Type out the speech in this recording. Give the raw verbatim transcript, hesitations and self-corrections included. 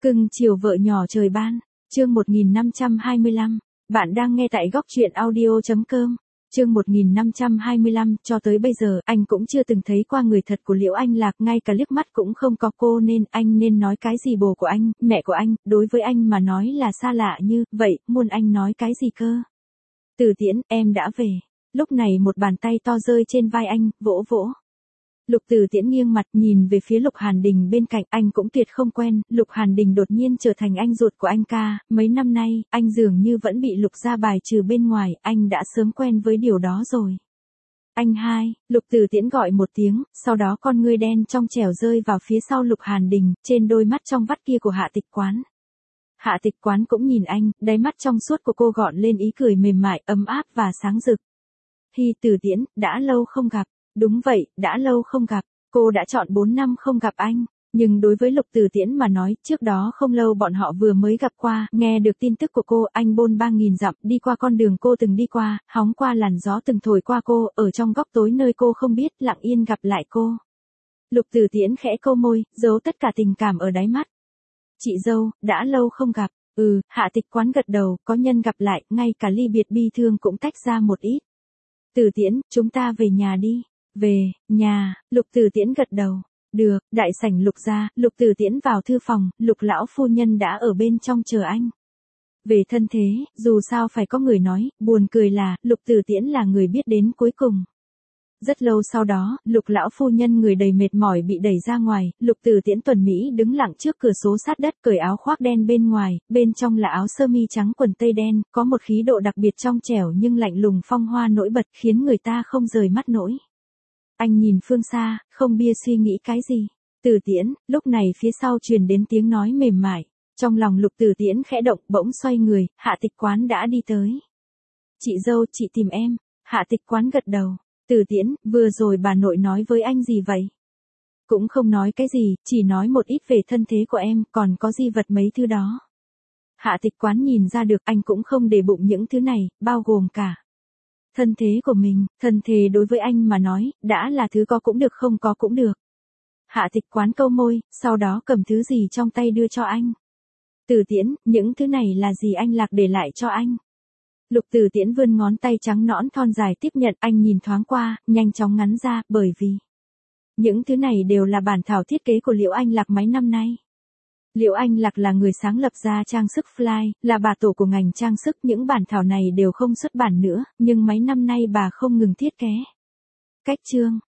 Cưng chiều vợ nhỏ trời ban, chương một nghìn năm trăm hai mươi lăm, bạn đang nghe tại góc truyện audio chấm com. Chương một nghìn năm trăm hai mươi lăm, cho tới bây giờ anh cũng chưa từng thấy qua người thật của Liễu Anh Lạc, ngay cả liếc mắt cũng không có cô, nên anh nên nói cái gì bồ của anh, mẹ của anh, đối với anh mà nói là xa lạ như vậy, muốn anh nói cái gì cơ? Từ Tiễn, em đã về. Lúc này một bàn tay to rơi trên vai anh, vỗ vỗ. Lục Từ Tiễn nghiêng mặt nhìn về phía Lục Hàn Đình bên cạnh, anh cũng tuyệt không quen, Lục Hàn Đình đột nhiên trở thành anh ruột của anh ca, mấy năm nay, anh dường như vẫn bị Lục gia bài trừ bên ngoài, anh đã sớm quen với điều đó rồi. Anh hai, Lục Từ Tiễn gọi một tiếng, sau đó con ngươi đen trong trẻo rơi vào phía sau Lục Hàn Đình, trên đôi mắt trong vắt kia của Hạ Tịch Quán. Hạ Tịch Quán cũng nhìn anh, đáy mắt trong suốt của cô gọn lên ý cười mềm mại, ấm áp và sáng rực. Hi Từ Tiễn, đã lâu không gặp. Đúng vậy, đã lâu không gặp, cô đã chọn bốn năm không gặp anh, nhưng đối với Lục Từ Tiễn mà nói, trước đó không lâu bọn họ vừa mới gặp qua, nghe được tin tức của cô, anh bôn ba nghìn dặm, đi qua con đường cô từng đi qua, hóng qua làn gió từng thổi qua cô, ở trong góc tối nơi cô không biết, lặng yên gặp lại cô. Lục Từ Tiễn khẽ câu môi, giấu tất cả tình cảm ở đáy mắt. Chị dâu, đã lâu không gặp, ừ, Hạ Tịch Quán gật đầu, có nhân gặp lại, ngay cả ly biệt bi thương cũng tách ra một ít. Từ Tiễn, chúng ta về nhà đi. Về, nhà, Lục Từ Tiễn gật đầu. Được, đại sảnh Lục gia, Lục Từ Tiễn vào thư phòng, Lục lão phu nhân đã ở bên trong chờ anh. Về thân thế, dù sao phải có người nói, buồn cười là, Lục Từ Tiễn là người biết đến cuối cùng. Rất lâu sau đó, Lục lão phu nhân người đầy mệt mỏi bị đẩy ra ngoài, Lục Từ Tiễn tuần mỹ đứng lặng trước cửa sổ sát đất, cởi áo khoác đen bên ngoài, bên trong là áo sơ mi trắng quần tây đen, có một khí độ đặc biệt trong trẻo nhưng lạnh lùng phong hoa nổi bật, khiến người ta không rời mắt nổi. Anh nhìn phương xa, không bia suy nghĩ cái gì. Từ Tiễn, lúc này phía sau truyền đến tiếng nói mềm mại. Trong lòng Lục Từ Tiễn khẽ động, bỗng xoay người, Hạ Tịch Quán đã đi tới. Chị dâu, chị tìm em. Hạ Tịch Quán gật đầu. Từ Tiễn, vừa rồi bà nội nói với anh gì vậy? Cũng không nói cái gì, chỉ nói một ít về thân thế của em, còn có di vật mấy thứ đó. Hạ Tịch Quán nhìn ra được anh cũng không để bụng những thứ này, bao gồm cả thân thế của mình, thân thế đối với anh mà nói, đã là thứ có cũng được không có cũng được. Hạ Tịch Quán câu môi, sau đó cầm thứ gì trong tay đưa cho anh. Từ Tiễn, những thứ này là gì anh Lạc để lại cho anh? Lục Từ Tiễn vươn ngón tay trắng nõn thon dài tiếp nhận, anh nhìn thoáng qua, nhanh chóng ngắn ra, bởi vì những thứ này đều là bản thảo thiết kế của Liễu Anh Lạc mấy năm nay. Liễu Anh Lạc là người sáng lập ra trang sức Fly, là bà tổ của ngành trang sức, những bản thảo này đều không xuất bản nữa, nhưng mấy năm nay bà không ngừng thiết kế. Cách chương,